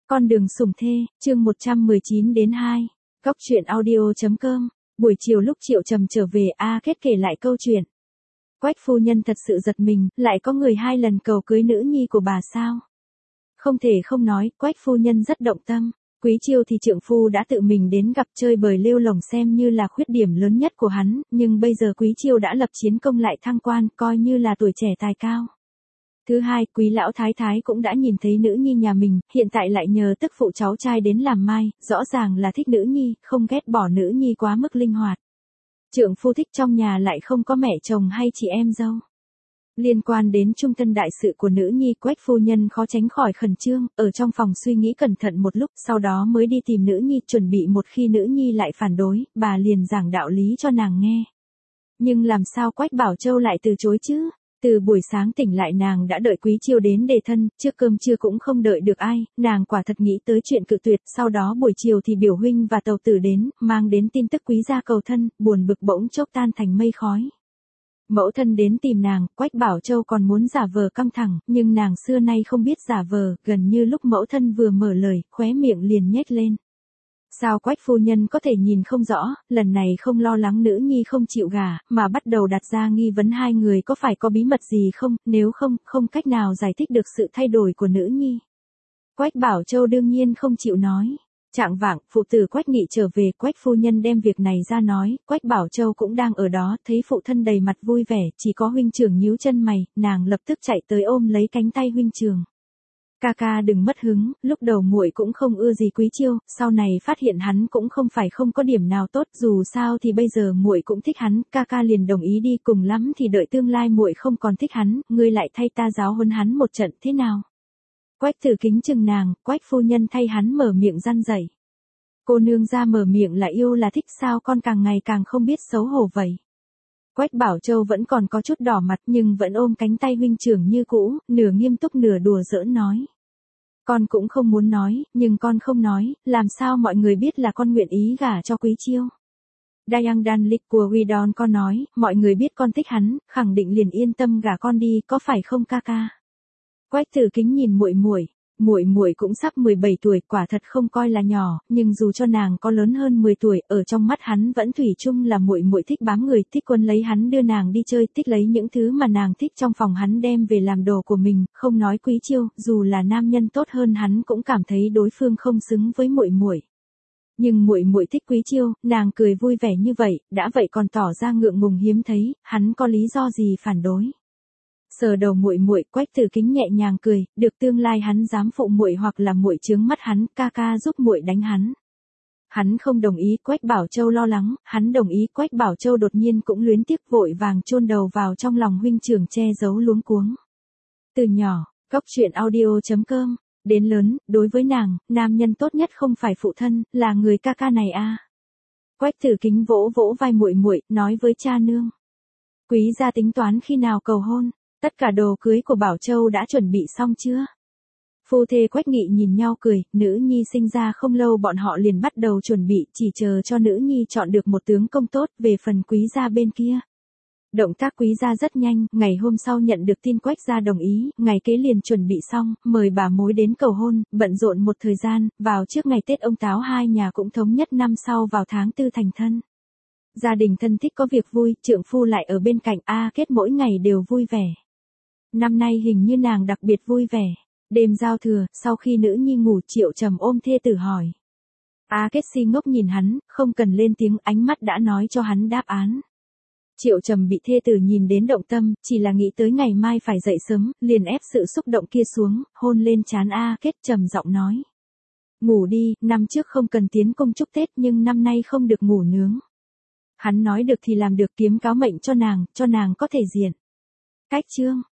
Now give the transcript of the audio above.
Con đường sủng thê, chương 119 đến 2. Góc truyện audio.com. Buổi chiều lúc Triệu Trầm trở về, Kết kể lại câu chuyện. Quách phu nhân thật sự giật mình, lại có người 2 lần cầu cưới nữ nhi của bà sao? Không thể không nói, Quách phu nhân rất động tâm. Quý Chiêu thì trượng phu đã tự mình đến gặp chơi bời lêu lổng xem như là khuyết điểm lớn nhất của hắn, nhưng bây giờ Quý Chiêu đã lập chiến công lại thăng quan, coi như là tuổi trẻ tài cao. Thứ hai, Quý lão thái thái cũng đã nhìn thấy nữ nhi nhà mình, hiện tại lại nhờ tức phụ cháu trai đến làm mai, rõ ràng là thích nữ nhi, không ghét bỏ nữ nhi quá mức linh hoạt. Trượng phu thích trong nhà lại không có mẹ chồng hay chị em dâu. Liên quan đến trung thân đại sự của nữ nhi, Quách phu nhân khó tránh khỏi khẩn trương, ở trong phòng suy nghĩ cẩn thận một lúc, sau đó mới đi tìm nữ nhi, chuẩn bị một khi nữ nhi lại phản đối, bà liền giảng đạo lý cho nàng nghe. Nhưng làm sao Quách Bảo Châu lại từ chối chứ? Từ buổi sáng tỉnh lại nàng đã đợi Quý Chiêu đến đề thân, trước cơm trưa cũng không đợi được ai, nàng quả thật nghĩ tới chuyện cự tuyệt, sau đó buổi chiều thì biểu huynh và tàu tử đến, mang đến tin tức Quý gia cầu thân, buồn bực bỗng chốc tan thành mây khói. Mẫu thân đến tìm nàng, Quách Bảo Châu còn muốn giả vờ căng thẳng, nhưng nàng xưa nay không biết giả vờ, gần như lúc mẫu thân vừa mở lời, khóe miệng liền nhếch lên. Sao Quách phu nhân có thể nhìn không rõ, lần này không lo lắng nữ nhi không chịu gả, mà bắt đầu đặt ra nghi vấn 2 người có phải có bí mật gì không, nếu không, không cách nào giải thích được sự thay đổi của nữ nhi. Quách Bảo Châu đương nhiên không chịu nói. Trạng vạng, phụ tử Quách Nghị trở về, Quách phu nhân đem việc này ra nói, Quách Bảo Châu cũng đang ở đó, thấy phụ thân đầy mặt vui vẻ, chỉ có huynh trưởng nhíu chân mày, nàng lập tức chạy tới ôm lấy cánh tay huynh trưởng. Ca ca đừng mất hứng, lúc đầu muội cũng không ưa gì Quý Chiêu, sau này phát hiện hắn cũng không phải không có điểm nào tốt, dù sao thì bây giờ muội cũng thích hắn, ca ca liền đồng ý đi, cùng lắm thì đợi tương lai muội không còn thích hắn, ngươi lại thay ta giáo huấn hắn một trận thế nào? Quách Tử Kính chừng nàng, Quách phu nhân thay hắn mở miệng răn dạy. Cô nương ra mở miệng là yêu là thích sao, con càng ngày càng không biết xấu hổ vậy. Quách Bảo Châu vẫn còn có chút đỏ mặt nhưng vẫn ôm cánh tay huynh trưởng như cũ, nửa nghiêm túc nửa đùa giỡn nói. Con cũng không muốn nói, nhưng con không nói, làm sao mọi người biết là con nguyện ý gả cho Quý Chiêu. Dayang Dan Lịch của Widon con nói, mọi người biết con thích hắn, khẳng định liền yên tâm gả con đi, có phải không ca ca? Quách Tử Kính nhìn muội muội cũng sắp 17 tuổi, quả thật không coi là nhỏ, nhưng dù cho nàng có lớn hơn 10 tuổi, ở trong mắt hắn vẫn thủy chung là muội muội thích bám người, thích quấn lấy hắn đưa nàng đi chơi, thích lấy những thứ mà nàng thích trong phòng hắn đem về làm đồ của mình, không nói Quý Chiêu, dù là nam nhân tốt hơn hắn cũng cảm thấy đối phương không xứng với muội muội. Nhưng muội muội thích Quý Chiêu, nàng cười vui vẻ như vậy, đã vậy còn tỏ ra ngượng ngùng hiếm thấy, hắn có lý do gì phản đối? Sờ đầu muội, Quách Tử Kính nhẹ nhàng cười, được tương lai hắn dám phụ muội hoặc là muội chướng mắt hắn, ca ca giúp muội đánh hắn. Hắn không đồng ý, Quách Bảo Châu lo lắng, hắn đồng ý, Quách Bảo Châu đột nhiên cũng luyến tiếc, vội vàng chôn đầu vào trong lòng huynh trưởng, che giấu luống cuống. Từ nhỏ, góc truyện audio.com, đến lớn, đối với nàng, nam nhân tốt nhất không phải phụ thân, là người ca ca này a. Quách Tử Kính vỗ vỗ vai muội, nói với cha nương. Quý gia tính toán khi nào cầu hôn? Tất cả đồ cưới của Bảo Châu đã chuẩn bị xong chưa? Phu thê Quách Nghị nhìn nhau cười, nữ nhi sinh ra không lâu bọn họ liền bắt đầu chuẩn bị, chỉ chờ cho nữ nhi chọn được một tướng công tốt, về phần Quý gia bên kia. Động tác Quý gia rất nhanh, ngày hôm sau nhận được tin Quách gia đồng ý, ngày kế liền chuẩn bị xong, mời bà mối đến cầu hôn, bận rộn một thời gian, vào trước ngày Tết ông táo hai nhà cũng thống nhất năm sau vào tháng 4 thành thân. Gia đình thân thích có việc vui, trượng phu lại ở bên cạnh, Kết mỗi ngày đều vui vẻ. Năm nay hình như nàng đặc biệt vui vẻ. Đêm giao thừa, sau khi nữ nhi ngủ, Triệu Trầm ôm thê tử hỏi. Kết si ngốc nhìn hắn, không cần lên tiếng, ánh mắt đã nói cho hắn đáp án. Triệu Trầm bị thê tử nhìn đến động tâm, chỉ là nghĩ tới ngày mai phải dậy sớm, liền ép sự xúc động kia xuống, hôn lên trán Kết, trầm giọng nói. Ngủ đi, năm trước không cần tiến công chúc Tết nhưng năm nay không được ngủ nướng. Hắn nói được thì làm được, kiếm cáo mệnh cho nàng có thể diện. Cách chương.